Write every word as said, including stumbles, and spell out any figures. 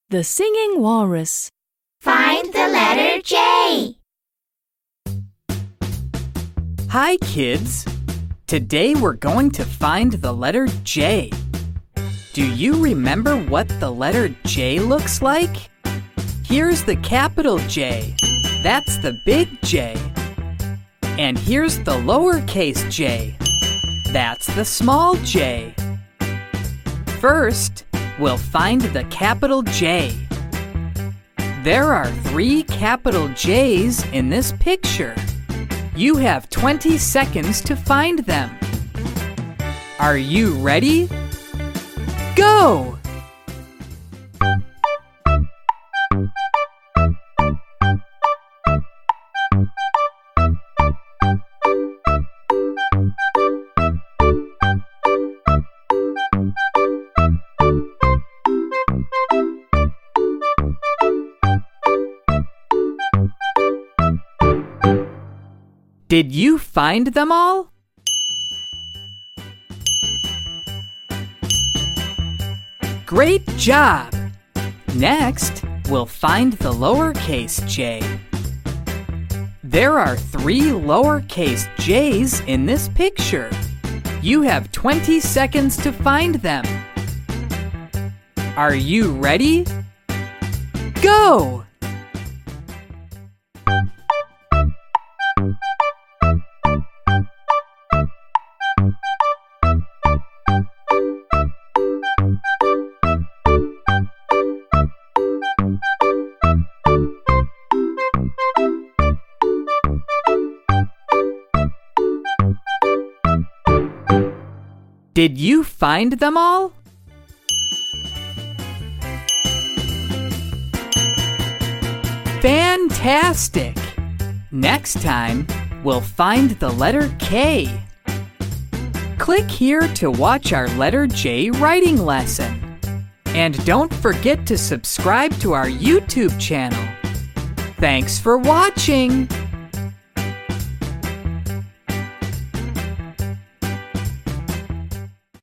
The Singing Walrus. Find the letter J. Hi, kids. Today we're going to find the letter J. Do you remember what the letter J looks like? Here's the capital J. That's the big J. And here's the lowercase j. That's the small j. First, we'll find the capital J. There are three capital J's in this picture. You have twenty seconds to find them. Are you ready? Go! Did you find them all? Great job! Next, we'll find the lowercase j. There are three lowercase j's in this picture. You have twenty seconds to find them. Are you ready? Go! Did you find them all? Fantastic! Next time, we'll find the letter K. Click here to watch our letter J writing lesson. And don't forget to subscribe to our YouTube channel. Thanks for watching!